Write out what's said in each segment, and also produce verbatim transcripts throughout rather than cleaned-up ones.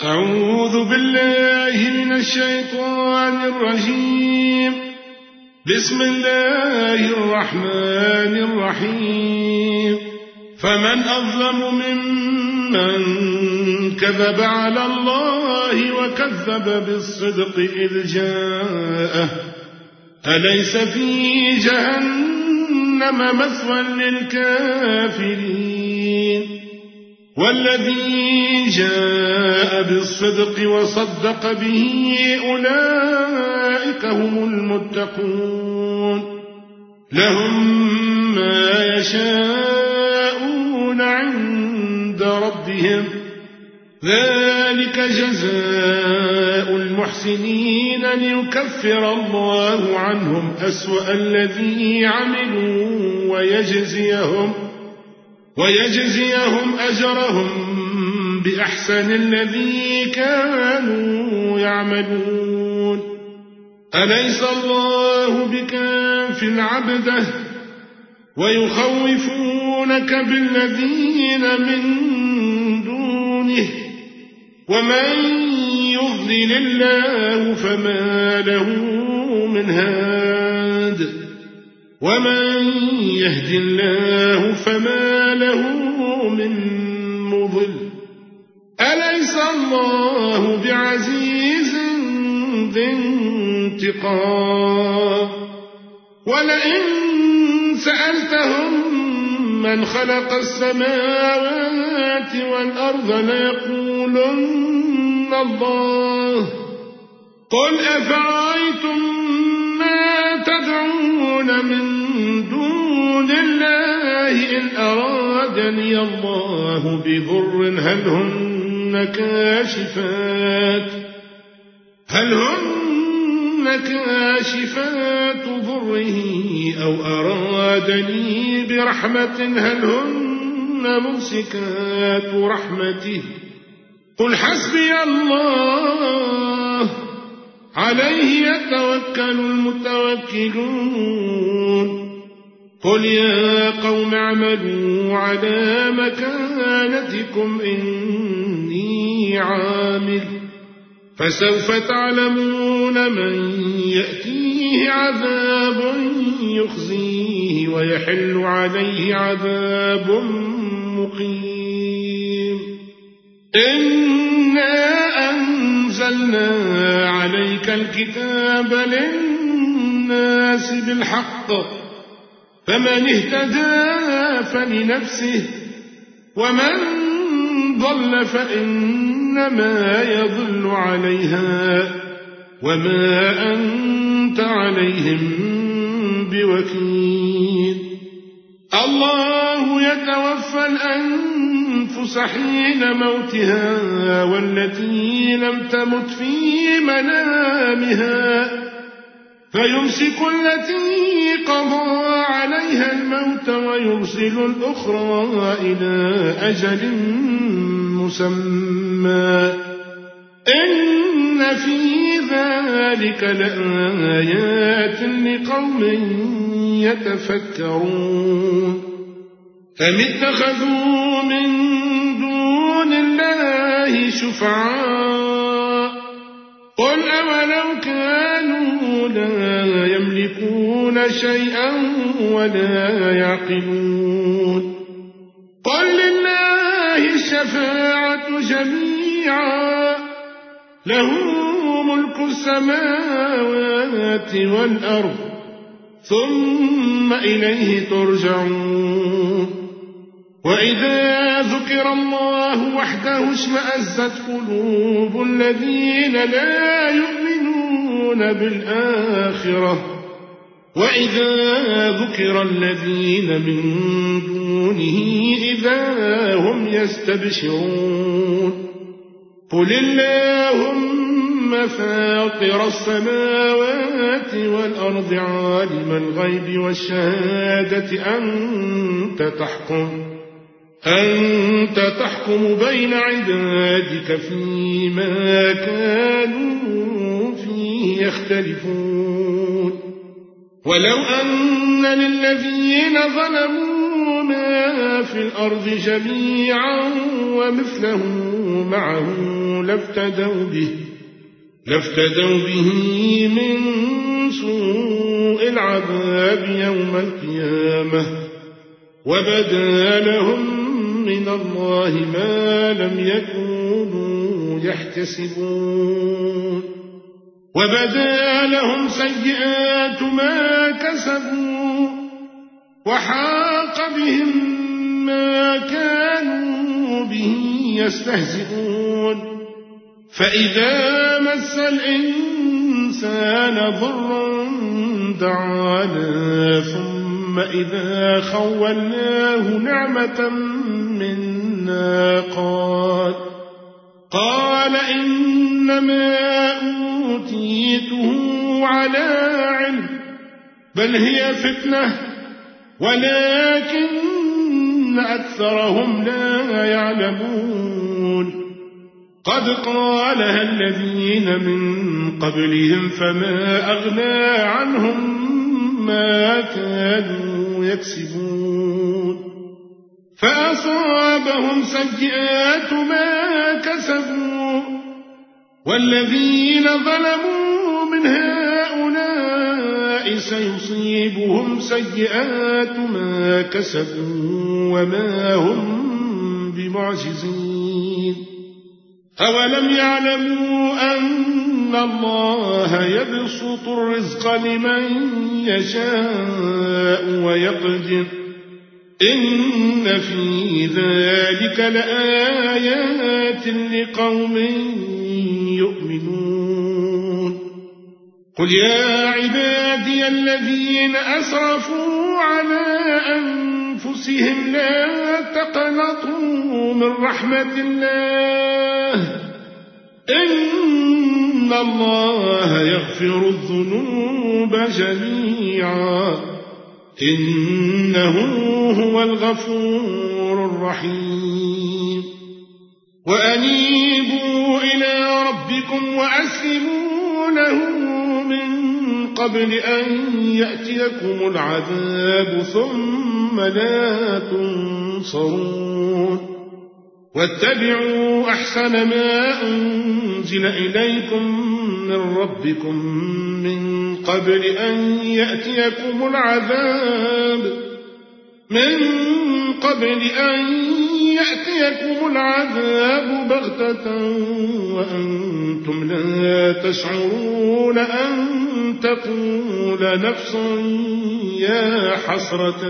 أعوذ بالله من الشيطان الرجيم. بسم الله الرحمن الرحيم. فمن أظلم ممن كذب على الله وكذب بالصدق إذ جاءه أليس في جهنم مثوى للكافرين والذي جاء بالصدق وصدق به أولئك هم المتقون لهم ما يشاءون عند ربهم ذلك جزاء المحسنين ليكفر الله عنهم أسوأ الذي عملوا ويجزيهم ويجزيهم أجرهم بأحسن الذي كانوا يعملون. أليس الله بكاف عبده ويخوفونك بالذين من دونه ومن يضلل الله فما له من هاد ومن يهد الله فما له من مضل. أليس الله بعزيز ذي انتقام. ولئن سألتهم من خلق السماوات والأرض ليقولن الله قل أفرأيتم ما تدعون من دون الله إن أرادني الله بضر هل هن كاشفات هل هن كاشفات ضره أو أرادني برحمة هل هن ممسكات رحمته قل حسبي الله عليه يتوكل المتوكلون. قل يا قوم اعملوا على مكانتكم إني عامل فسوف تعلمون من يأتيه عذاب يخزيه ويحل عليه عذاب مقيم. إنا أنزلنا عليك الكتاب للناس بالحق فمن اهتدى فلنفسه ومن ضل فإنما يضل عليها وما أنت عليهم بوكيل. الله يتوفى الأنفس حين موتها والتي لم تمت في منامها فيمسك التي قضى عليها الموت ويرسل الأخرى إلى أجل مسمى إن في ذلك لآيات لقوم يتفكرون. أم اتخذوا من دون الله شفعاء قل أولو كانوا لا يملكون شيئا ولا يعقلون. قل لله الشفاعة جميعا له ملك السماوات والأرض ثم إليه ترجعون. وإذا ذكر الله وحده اشمأزت قلوب الذين لا يؤمنون بالآخرة وإذا ذكر الذين من دونه إذا هم يستبشرون. قل اللهم فاطر السماوات والأرض عالم الغيب والشهادة أنت تحكم أنت تحكم بين عبادك فيما كانوا فيه يختلفون. ولو أن للذين ظلموا ما في الأرض جميعا ومثله معه لافتدوا به لافتدوا به من سوء العذاب يوم القيامة وبدا لهم من الله ما لم يكونوا يحتسبون وبدا لهم سيئات ما كسبوا وحاق بهم ما كانوا به يستهزئون فإذا مس الإنسان ضر دعانا ثم إذا خولناه نعمة منا قال قال إنما أوتيته على علم بل هي فتنة ولكن أكثرهم لا يعلمون قد قالها الذين من قبلهم فما أغنى عنهم ما كانوا يكسبون فأصابهم سيئات ما كسبوا والذين ظلموا من هؤلاء سيصيبهم سيئات ما كسبوا وما هم بمعجزين أولم يعلموا أن الله يبسط الرزق لمن يشاء ويقدر إن في ذلك لآيات لقوم يؤمنون قل يا عبادي الذين أسرفوا على أنفسهم لا تقنطوا من رحمة الله إن الله يغفر الذنوب جميعا إنه هو الغفور الرحيم وأنيبوا إلى ربكم وأسلموا له من قبل أن يأتيكم العذاب ثم لا تنصرون واتبعوا أحسن ما أنزل إليكم من ربكم من قبل أن يأتيكم العذاب من قبل أن يأتيكم العذاب بغتة وأنتم لا تشعرون أن تقول نفس يا حسرة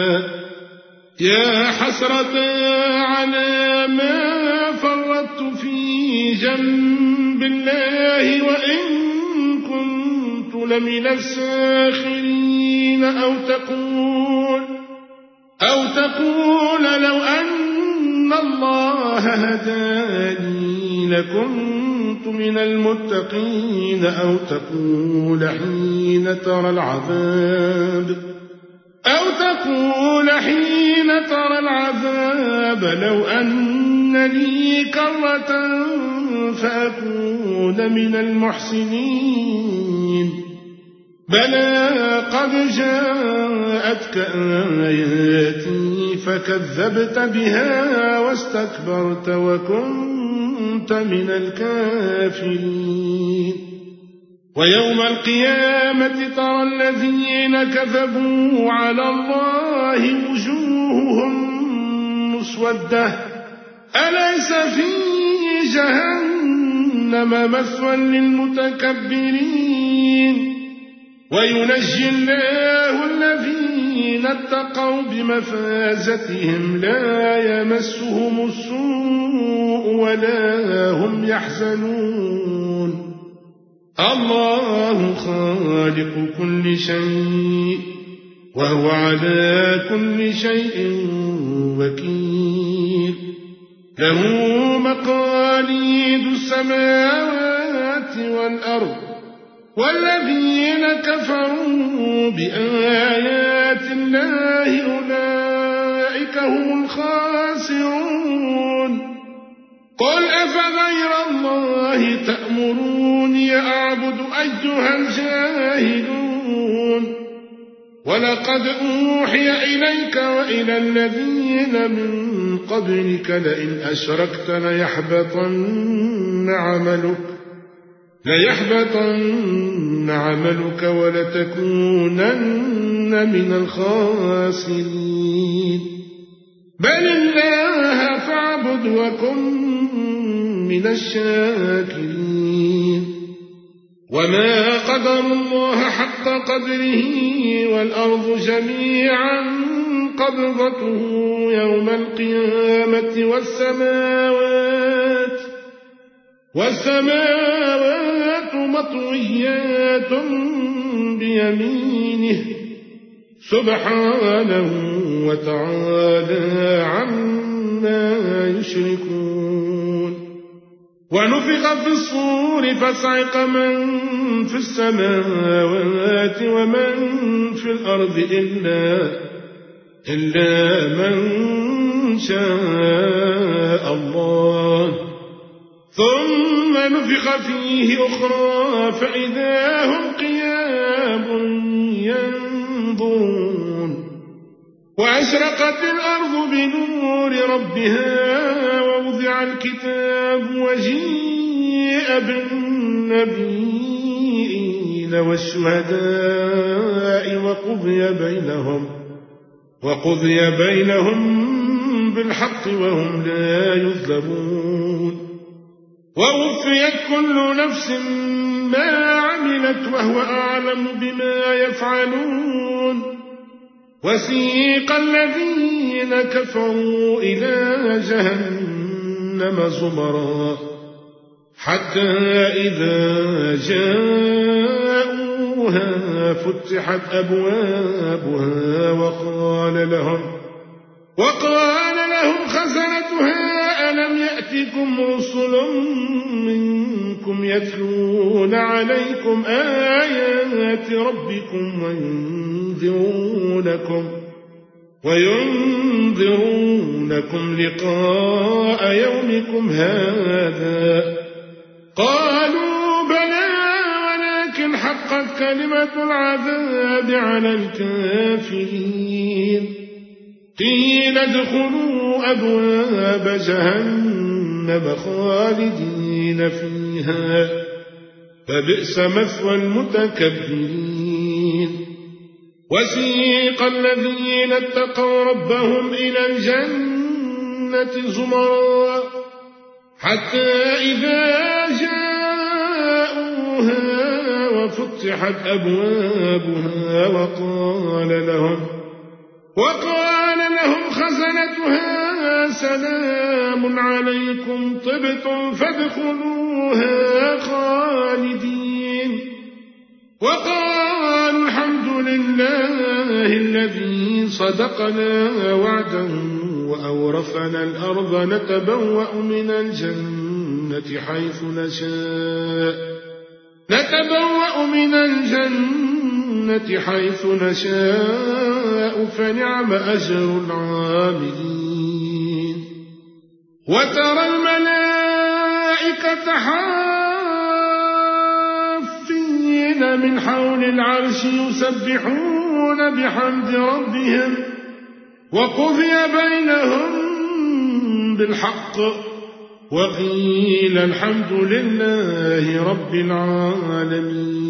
يا حسرة على ما فرطت في جنب الله وإن كنت لمن الساخرين أو تقول أو تقول لو أن الله هداني لكنت من المتقين أو تقول حين ترى العذاب أو تقول حين ترى العذاب لو أن لي كرة فأكون من المحسنين بلى قد جاءتك آياتي فكذبت بها واستكبرت وكنت من الكافرين ويوم القيامة ترى الذين كذبوا على الله وجوههم مسودة أليس في جهنم مثوى للمتكبرين وينجي الله الذين اتقوا بمفازتهم لا يمسهم السوء ولا هم يحزنون الله خالق كل شيء وهو على كل شيء وكيل له مقاليد السماوات والأرض والذين كفروا بآيات الله أولئك هم الخاسرون قل أفغير الله تأمروني أعبد أيها الجاهلون ولقد أوحي إليك وإلى الذين من قبلك لئن أشركت ليحبطن عملك ليحبطن عملك ولتكونن من الخاسرين بل الله فاعبد وكن من الشاكرين وما قدر الله حق قدره والأرض جميعا قبضته يوم القيامة والسماوات والسماوات مطويات بيمينه سبحانه وتعالى عما يشركون ونفخ في الصور فصعق من في السماوات ومن في الأرض إلا, إلا من شاء الله ثم نفخ فيه أخرى فإذا هم قيام ينظرون وأشرقت الأرض بنور ربها ووضع الكتاب وجيء بالنبيين والشهداء وقضي بينهم وقضي بينهم بالحق وهم لا يظلمون ووفيت كل نفس ما عملت وهو أعلم بما يفعلون وسيق الذين كفروا إلى جهنم زمرا حتى إذا جاءوها فتحت أبوابها وقال لهم وقال لهم خزنتها ألم يأتكم رسل منكم يتلون عليكم آيات ربكم وينذرونكم وينذرونكم لقاء يومكم هذا قالوا بلى ولكن حقت كلمة العذاب على الكافرين قيل ادخلوا أبواب جهنم خالدين فيها فبئس مثوى المتكبرين وسيق الذين اتقوا ربهم إلى الجنة زمرا حتى إذا جاءوها وفتحت أبوابها وقال لهم وقال لهم خزنتها سلام عليكم طبتم فادخلوها خالدين وقالوا الحمد لله الذي صدقنا وعده وأورثنا الأرض نتبوأ من الجنة حيث نشاء نتبوأ من الجنة حيث نشاء فنعم أجر العاملين وترى الملائكة حافين من حول العرش يسبحون بحمد ربهم وقضي بينهم بالحق وقيل الحمد لله رب العالمين